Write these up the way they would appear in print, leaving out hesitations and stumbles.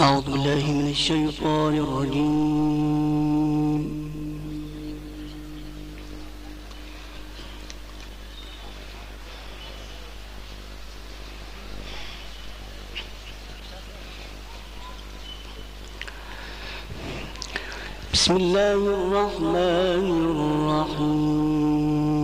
أعوذ بالله من الشيطان الرجيم. بسم الله الرحمن الرحيم.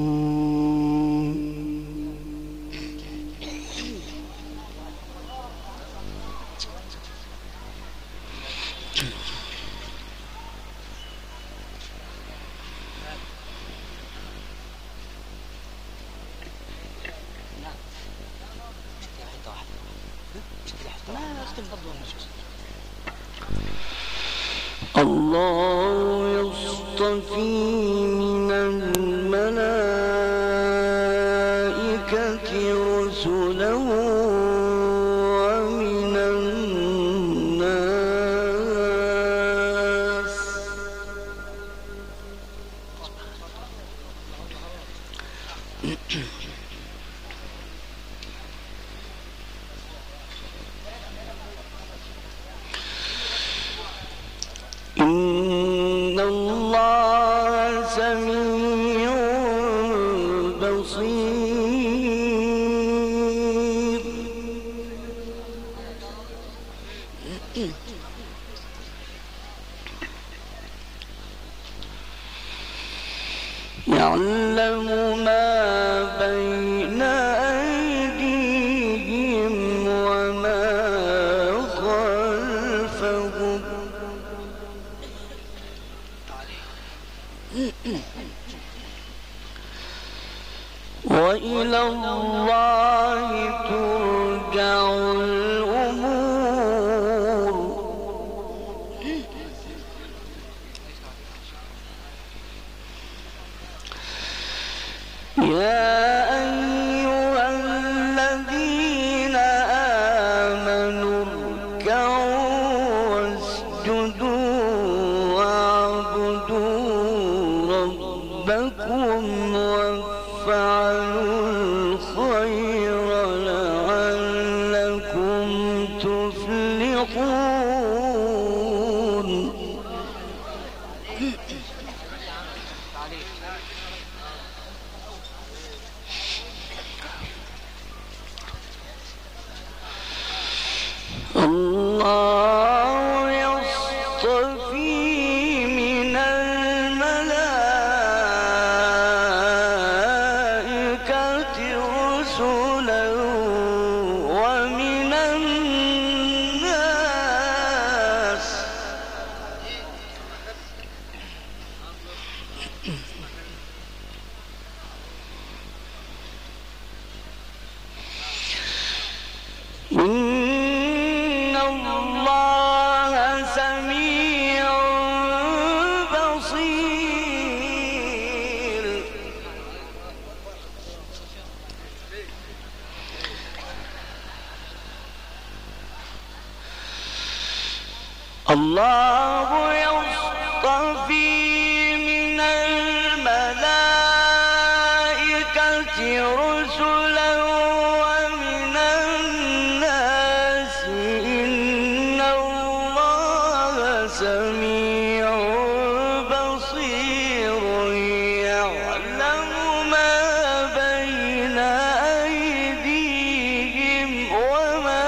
الله يصطفي من الملائكة رسلا ومن الناس إن الله سميع بصير. يعلم ما بين أيديهم وما خلفهم وإلى الله ترجع الأمور. يا أيها الذين آمنوا اركعوا واسجدوا واعبدوا ربكم وافعلوا الخير لعلكم تفلحون. الله يصطفي من الملائكة رسلا ومن الناس إن الله سميع بصير. الله يصطفي من الملائكة رسلا ومن الناس إن الله سميع بصير. يعلم ما بين أيديهم وما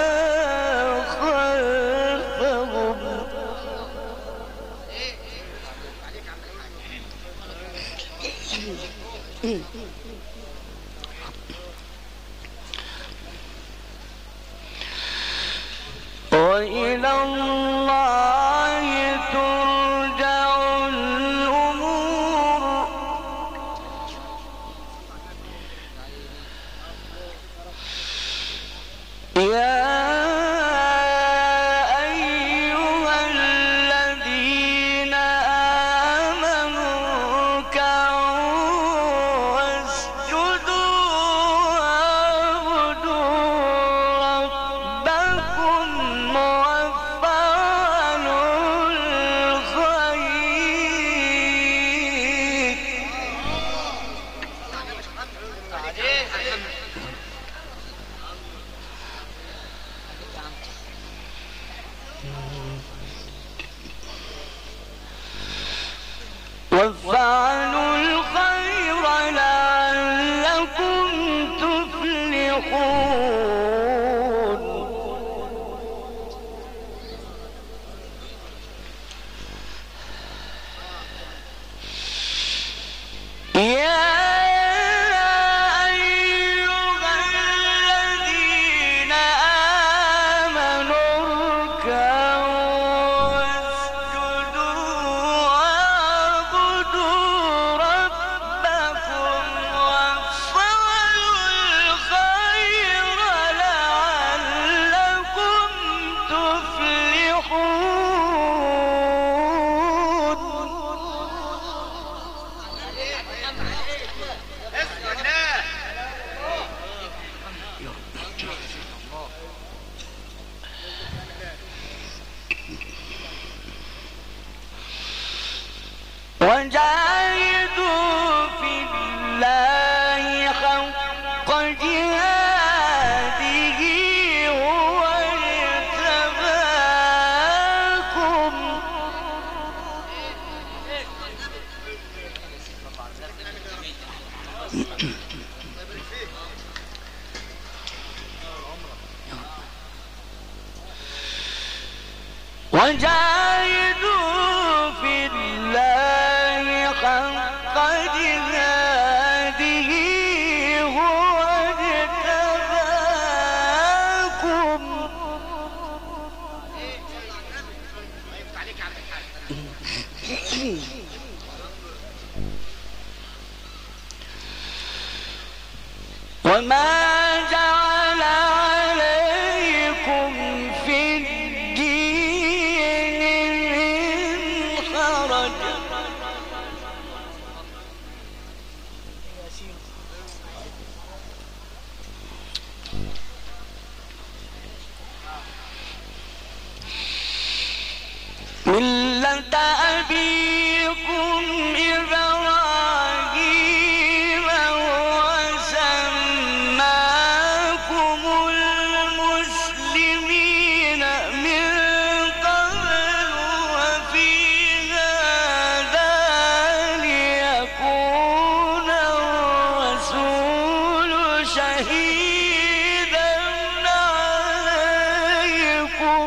خلفهم وإلى الله ترجع الأمور. يا أيها الذين آمنوا اركعوا واسجدوا واعبدوا ربكم وافعلوا وافعلوا الخير لعلكم تفلحون يا أيها الذين آمنوا اركعوا واسجدوا واعبدوا ربكم وافعلوا الخير لعلكم وجاهدوا في الله حق جهاده هو اجتباكم وجاهدوا في الله حق جهاده هو اجتباكم وما جعل عليكم في الدين من حرج ملة أبيكم إبراهيم وسماكم المسلمين من قبل وفي هذا ليكون الرسول شهيدا عليكم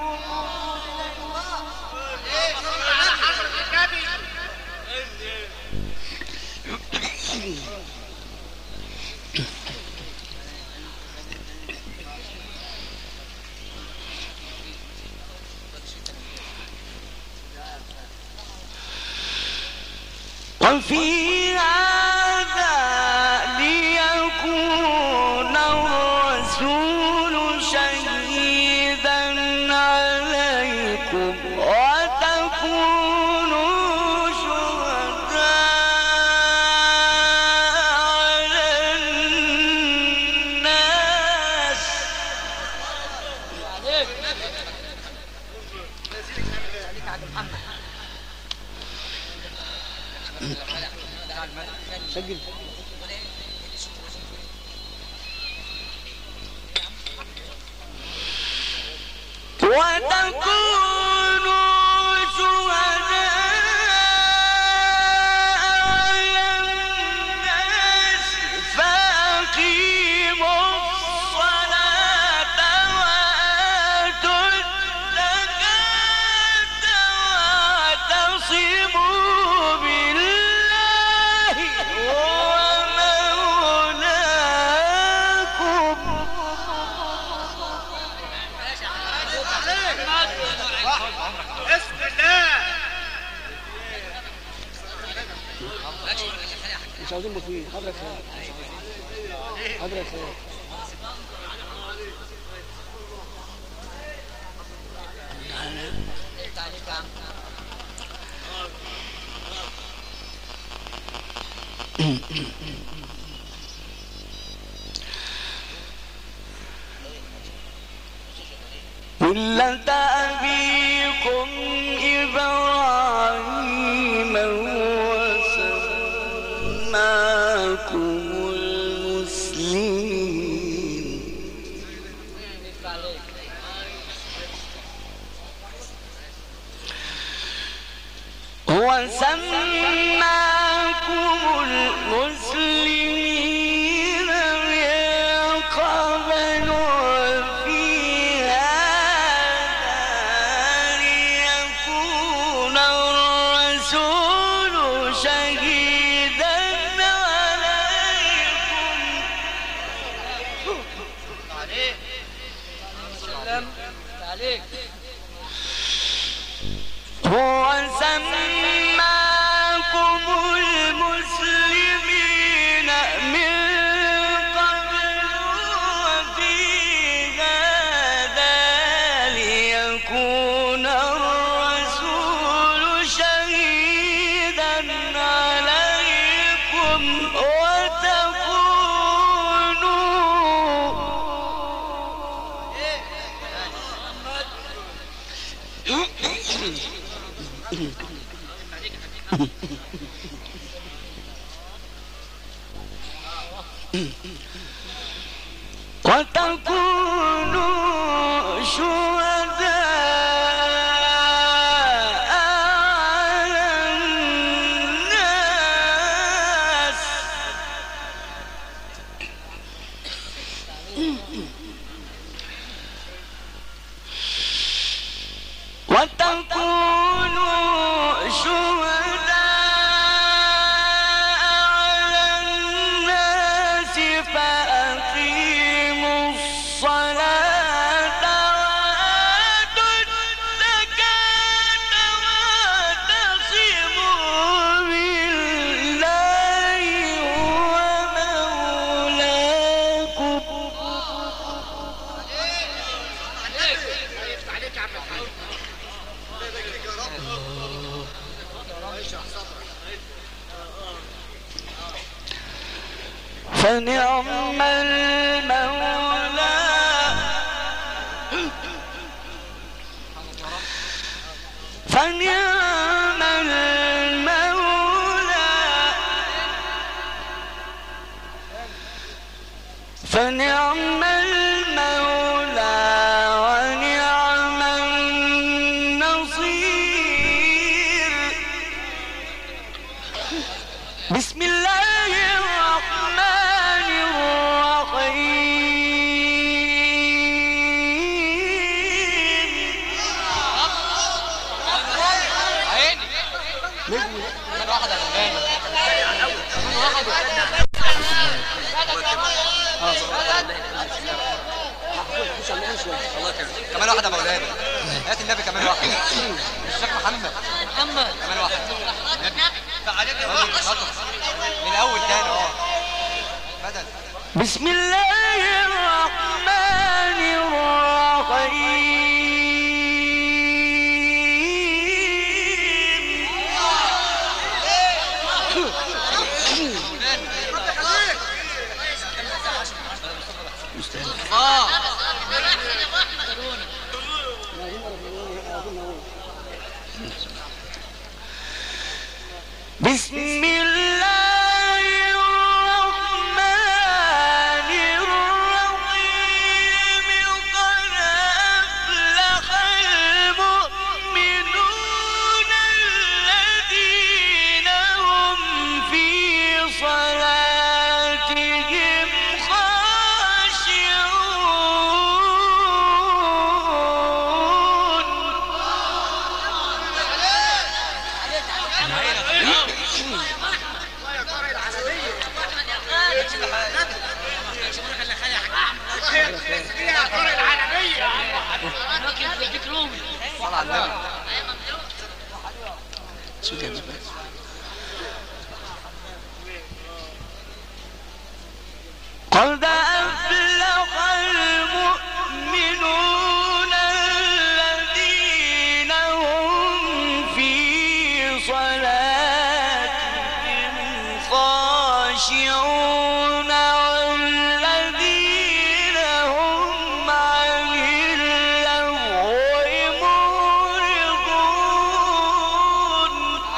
وفي هذا ليكون الرسول شهيدا عليكم وتكونوا شهداء على الناس سجل وتكونوا شهداء على الناس فأقيموا الصلاة وآتوا الزكاة واعتصموا بالله هو مولاكم بسم الله. مش عاوزين مفيد حضرتك حضرتك ملة أبيكم إبراهيم وسماكم المسلمين هو سماكم المسلمين من قبل وفي هذا ليكون الرسول شهيدا عليكم. هو سماكم المسلمين من قبل وفي هذا ليكون الرسول شهيدا عليكم وتكونوا شهداء على الناس وتكونوا شهداء على الناس فأقيموا الصلاة وآتوا الزكاة واعتصموا بالله هو مولاكم. فنعم المولى فنعم المولى فنعم المولى ونعم النصير. بسم الله الرحمن كمان واحدة مولانا. هات النبي كمان واحدة. الشيخ محمد كمان واحدة. من الأول تاني بدل. بسم الله الرحمن الرحيم. بسم الله الرحمن الرحيم. قد أفلح المؤمنون الذين هم في صلاتهم قد أفلح المؤمنون الذين هم في صلاتهم خاشعون والذين هم عن اللغو معرضون.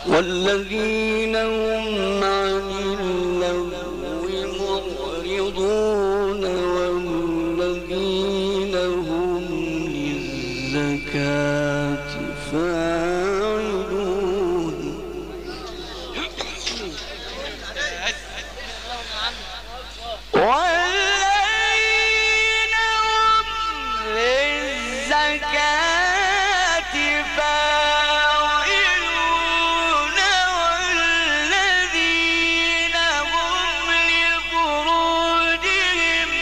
والذين هم عن اللغو معرضون والذين هم للزكاة فاعلون والذين هم للزكاة فاعلون والذين هم لفروجهم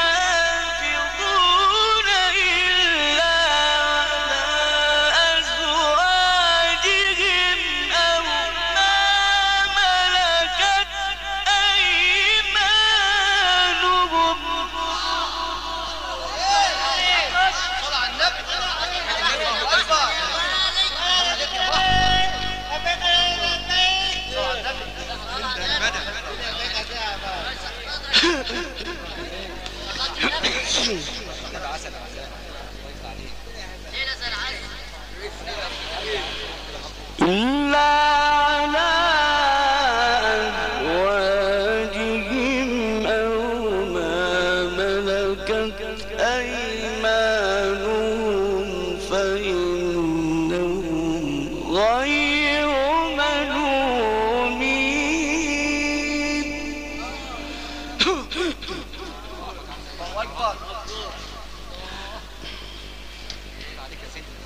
حافظون إلا على أزواجهم أو ما ملكت أيمانهم إلا على أزواجهم أو ما ملكت أيمانهم فإنهم غير ملومين عليك يا سيدي.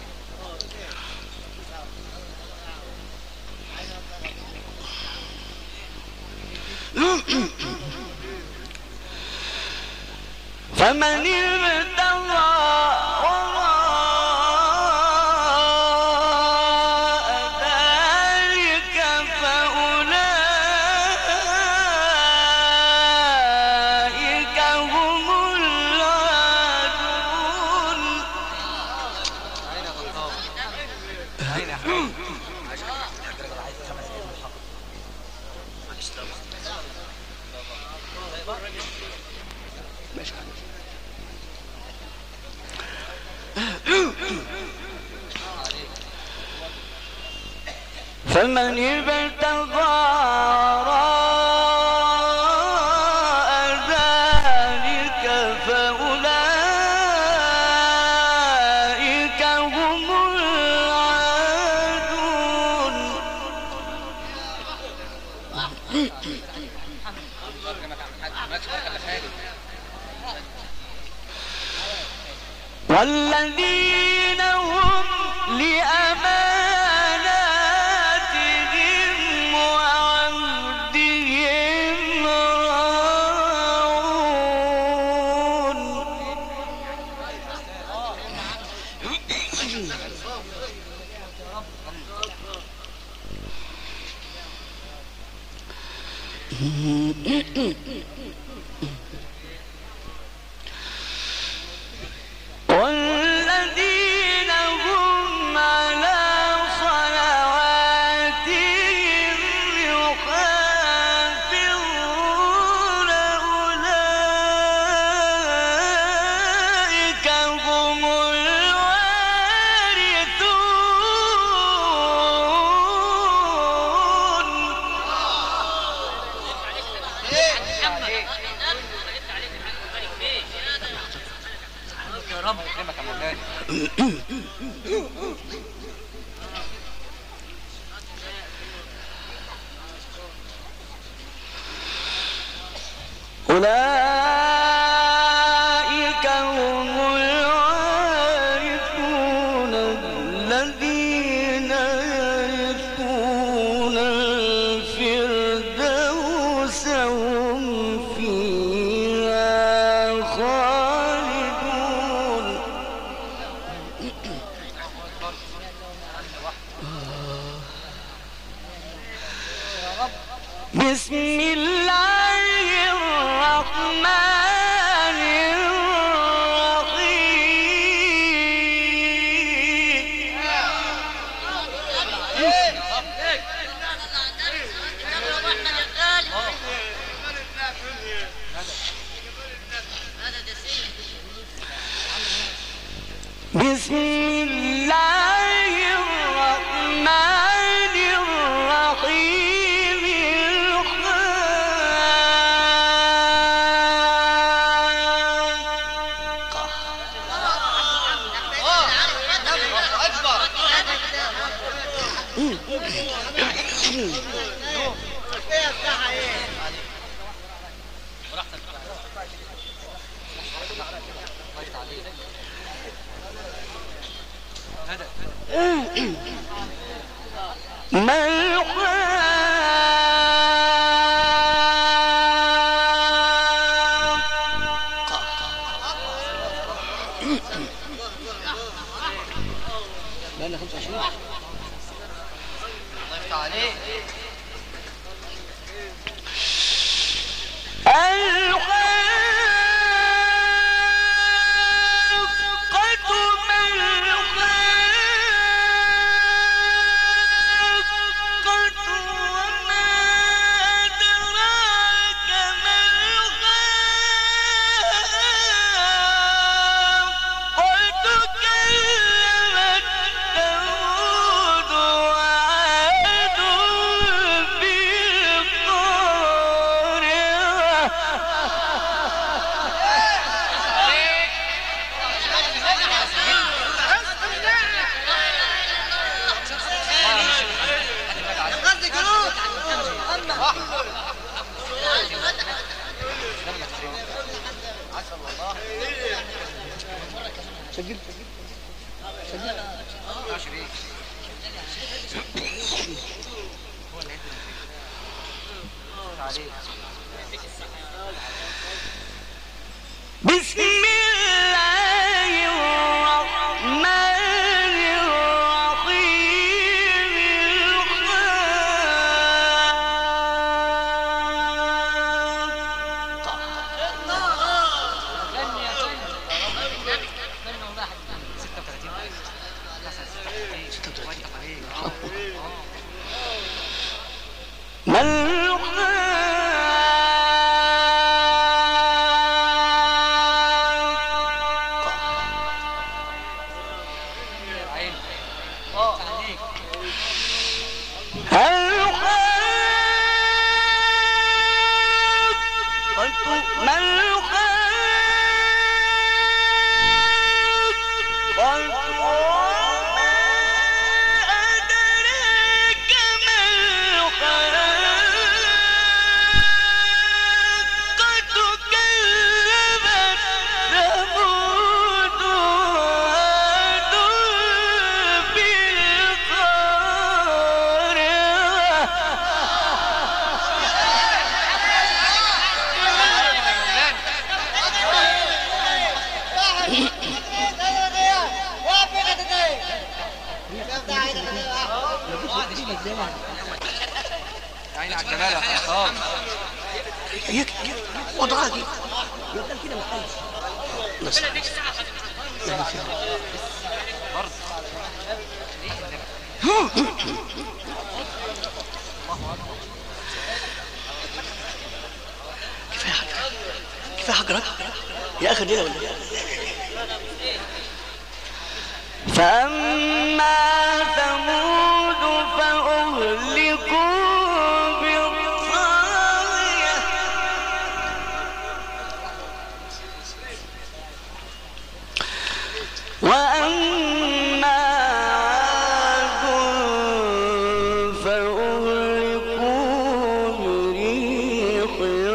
فمن ابتغى وراء ذلك فأولئك هم العادون عين يا غلطان. عين يا حبيبي. ماشي فمن ابتغى وراء ذلك فأولئك هم العادون والذين هم لأماناتهم وعهدهم راعون والذين هم على صلواتهم يحافظون أولئك هم الوارثون يا رب يكرمك يا مولانا. أولئك هم الوارثون الذين يرثون الفردوس هم فيها خالدون بسم الله الرحمن الرحيم بسم الله الرحمن الرحيم بقالنا 25. الله يفتح عليك. سجل بسم الله الرحمن الرحيم عيني على الجمال يا حسام. وضعها كده يفضل كده ما تقلش بس كفايه حجرك يا اخي ليله ولا فأما ثمود فأهلكوا بالطاغية وأما عاد فأهلكوا بريح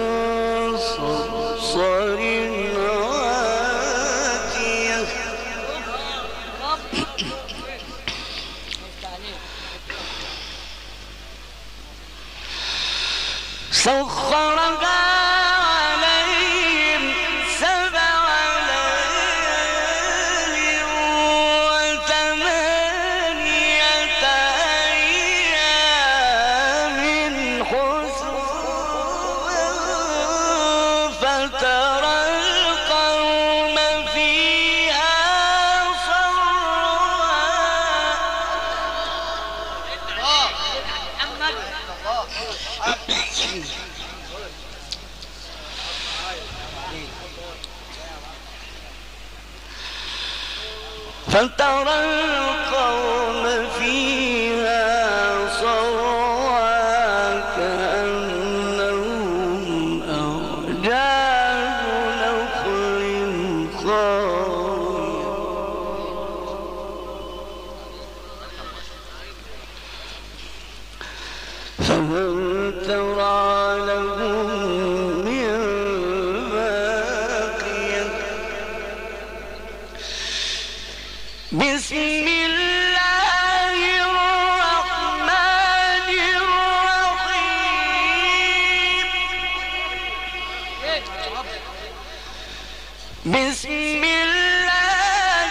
صرصر عاتية سخرها عليهم 7 ليال و8 أيام حسوما فترى القوم فيها صرعا فترى القوم فيها صرعا كأنهم أعجاز نخل خاوية فهل ترى لهم من باقية بسم الله الرحمن الرحيم بسم الله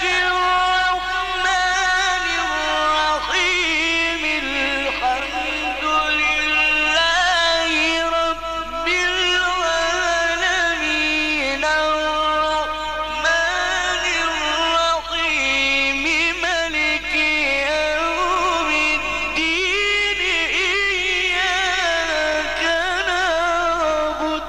الرحمن الرحيم الحمد لله رب العالمين الرحمن الرحيم مالك يوم الدين إياك نعبد